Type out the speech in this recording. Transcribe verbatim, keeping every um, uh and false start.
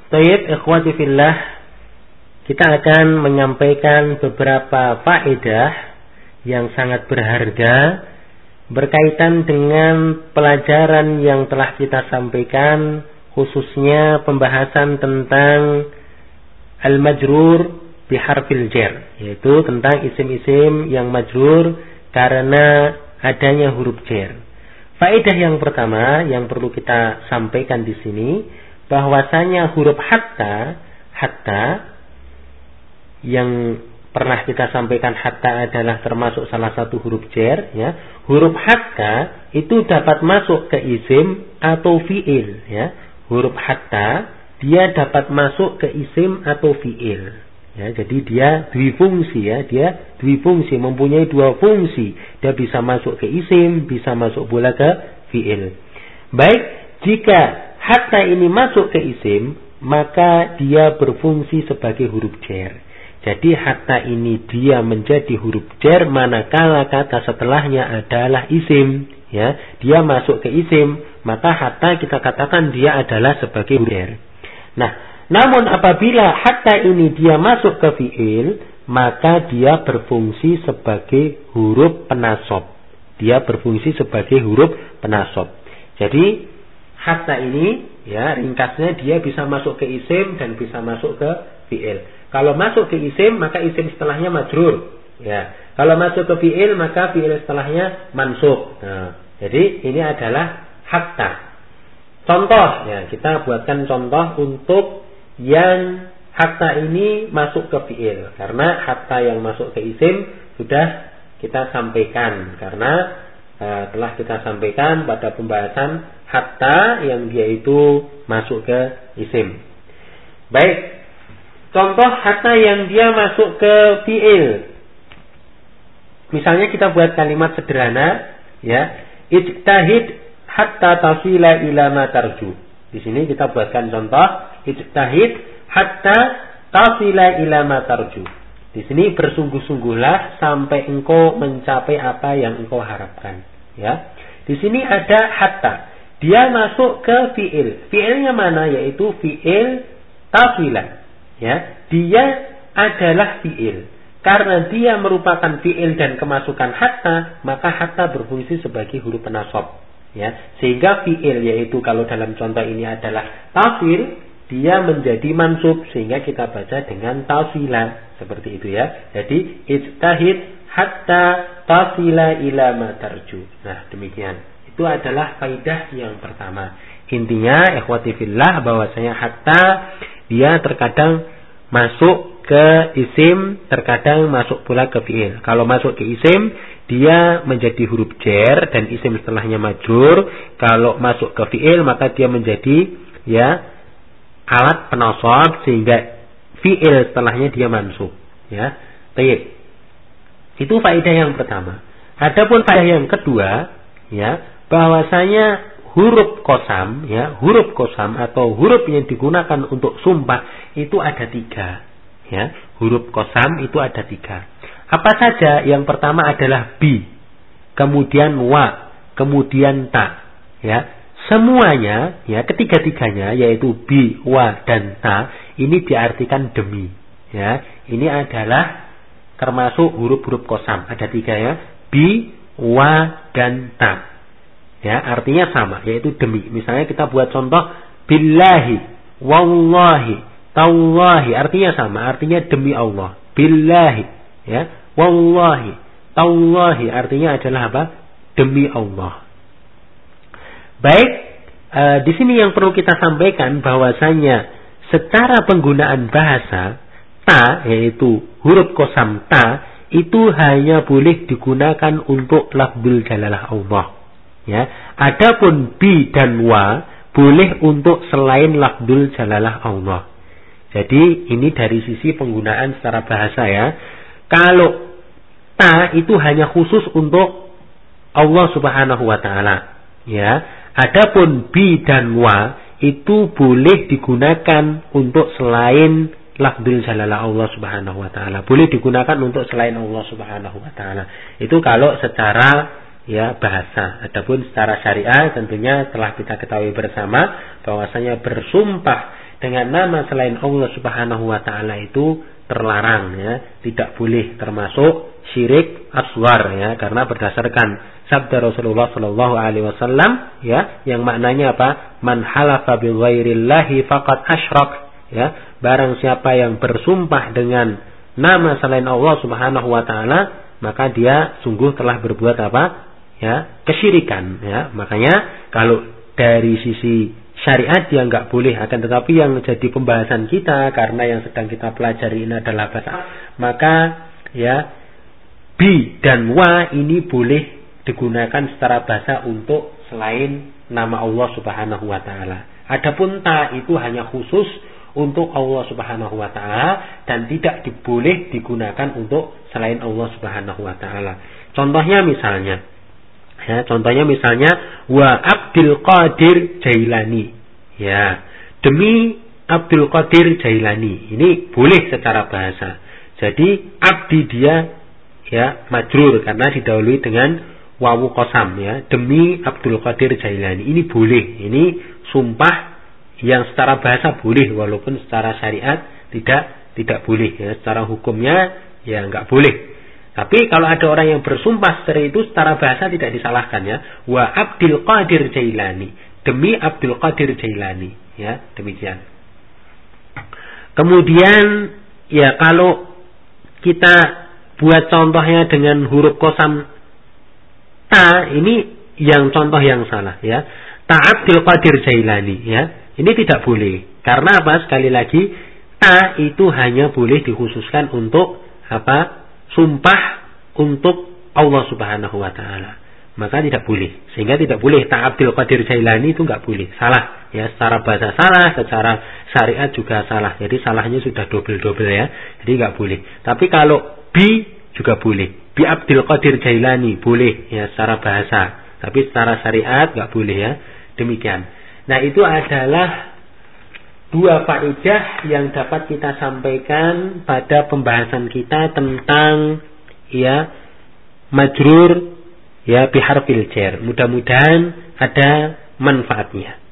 Tayyib ikhwati fillah, kita akan menyampaikan beberapa faedah yang sangat berharga berkaitan dengan pelajaran yang telah kita sampaikan, khususnya pembahasan tentang al-majrur biharfil jar, yaitu tentang isim-isim yang majrur karena adanya huruf jar. Faedah yang pertama yang perlu kita sampaikan di sini, bahwasanya huruf hatta, hatta yang pernah kita sampaikan, hatta adalah termasuk salah satu huruf jar, ya. Huruf hatta itu dapat masuk ke isim atau fiil, ya. Huruf hatta dia dapat masuk ke isim atau fiil, ya. Jadi dia dwifungsi, ya. Dia dwifungsi, mempunyai dua fungsi. Dia bisa masuk ke isim, bisa masuk pula ke fiil. Baik, jika hatta ini masuk ke isim, maka dia berfungsi sebagai huruf jar. Jadi hatta ini dia menjadi huruf jar manakala kata setelahnya adalah isim, ya. Dia masuk ke isim, maka hatta kita katakan dia adalah sebagai huruf jar. Nah, namun apabila hatta ini dia masuk ke fiil, maka dia berfungsi sebagai huruf penasab. Dia berfungsi sebagai huruf penasab. Jadi hatta ini, ya, ringkasnya dia bisa masuk ke isim dan bisa masuk ke fiil. Kalau masuk ke isim, maka isim setelahnya majrur, ya. Kalau masuk ke fiil, maka fiil setelahnya mansub. Nah, jadi ini adalah hatta. Contoh, ya, kita buatkan contoh untuk yang hatta ini masuk ke fiil, karena hatta yang masuk ke isim sudah kita sampaikan, karena uh, telah kita sampaikan pada pembahasan hatta yang dia itu masuk ke isim. Baik, contoh hatta yang dia masuk ke fiil. Misalnya kita buat kalimat sederhana, ya, ijtahid hatta tasila ila ma tarju. Di sini kita buatkan contoh ijtahid hatta tasila ila ma tarju. Di sini bersungguh-sungguhlah sampai engkau mencapai apa yang engkau harapkan, ya. Di sini ada hatta. Dia masuk ke fiil. Fiilnya mana? Yaitu fiil tasila. Ya, dia adalah fiil. Karena dia merupakan fiil dan kemasukan hatta, maka hatta berfungsi sebagai huruf penasab. Ya, sehingga fiil, yaitu kalau dalam contoh ini adalah tafil, dia menjadi mansub sehingga kita baca dengan tafila seperti itu, ya. Jadi ijtahid hatta tafila ila ma tarju. Nah, demikian. Itu adalah faidah yang pertama. Intinya ikhwati fillah, bahwasanya hatta dia terkadang masuk ke isim, terkadang masuk pula ke fiil. Kalau masuk ke isim, dia menjadi huruf jar dan isim setelahnya majrur. Kalau masuk ke fiil, maka dia menjadi, ya, alat penasab sehingga fiil setelahnya dia mansub, ya. Baik. Itu faedah yang pertama. Adapun faedah yang kedua, ya, bahwasanya huruf qasam, ya, huruf qasam atau huruf yang digunakan untuk sumpah itu ada tiga, ya. Huruf qasam itu ada tiga. Apa saja? Yang pertama adalah bi, kemudian wa, kemudian ta, ya. Semuanya, ya, ketiga-tiganya yaitu bi, wa, dan ta ini diartikan demi, ya. Ini adalah termasuk huruf-huruf qasam. Ada tiga, ya, bi, wa, dan ta. Ya, artinya sama, yaitu demi. Misalnya kita buat contoh billahi, wallahi, tallahi, artinya sama, artinya demi Allah. Billahi, ya, wallahi, tallahi, artinya adalah apa? Demi Allah. Baik, e, di sini yang perlu kita sampaikan bahwasanya secara penggunaan bahasa, ta, yaitu huruf qasam ta, itu hanya boleh digunakan untuk lafzul jalalah Allah. Ya, adapun bi dan wa boleh untuk selain lafzul jalalah Allah. Jadi ini dari sisi penggunaan secara bahasa, ya. Kalau ta itu hanya khusus untuk Allah Subhanahu wa taala, ya. Adapun bi dan wa itu boleh digunakan untuk selain lafzul jalalah Allah Subhanahu wa taala. Boleh digunakan untuk selain Allah Subhanahu wa taala. Itu kalau secara, ya, bahasa. Adapun secara syariah tentunya telah kita ketahui bersama bahwasanya bersumpah dengan nama selain Allah Subhanahu wa taala itu terlarang ya, tidak boleh, termasuk syirik asghar ya, karena berdasarkan sabda Rasulullah sallallahu alaihi wasallam ya, yang maknanya apa? Man halafa bi ghairillahi faqad asyrak ya, barang siapa yang bersumpah dengan nama selain Allah Subhanahu wa taala, maka dia sungguh telah berbuat apa? Ya, kesyirikan ya. Makanya kalau dari sisi syariat yang enggak boleh, akan tetapi yang jadi pembahasan kita karena yang sedang kita pelajari ini adalah bahasa, maka ya bi dan wa ini boleh digunakan secara bahasa untuk selain nama Allah Subhanahu wa taala. Adapun ta itu hanya khusus untuk Allah Subhanahu wa taala dan tidak boleh digunakan untuk selain Allah Subhanahu wa taala. Contohnya misalnya ya, contohnya misalnya wa Abdul Qadir Jailani. Ya, demi Abdul Qadir Jailani. Ini boleh secara bahasa. Jadi abdi dia ya majrur karena didahului dengan wawu qasam ya, demi Abdul Qadir Jailani. Ini boleh. Ini sumpah yang secara bahasa boleh, walaupun secara syariat tidak tidak boleh ya. Secara hukumnya ya enggak boleh. Tapi kalau ada orang yang bersumpah seperti itu secara bahasa tidak disalahkan ya. Wa Abdul Qadir Jailani, demi Abdul Qadir Jailani ya, demikian. Kemudian ya kalau kita buat contohnya dengan huruf qasam ta, ini yang contoh yang salah ya. Ta Abdul Qadir Jailani ya. Ini tidak boleh. Karena apa? Sekali lagi, ta itu hanya boleh dikhususkan untuk apa? Sumpah untuk Allah Subhanahu wa taala. Maka tidak boleh. Sehingga tidak boleh ta Abdul Qadir Jailani itu enggak boleh. Salah ya, secara bahasa salah, secara syariat juga salah. Jadi salahnya sudah double-double ya. Jadi enggak boleh. Tapi kalau bi juga boleh. Bi Abdul Qadir Jailani boleh ya secara bahasa. Tapi secara syariat enggak boleh ya. Demikian. Nah, itu adalah dua faedah yang dapat kita sampaikan pada pembahasan kita tentang ya majrur ya biharfil jar. Mudah-mudahan ada manfaatnya.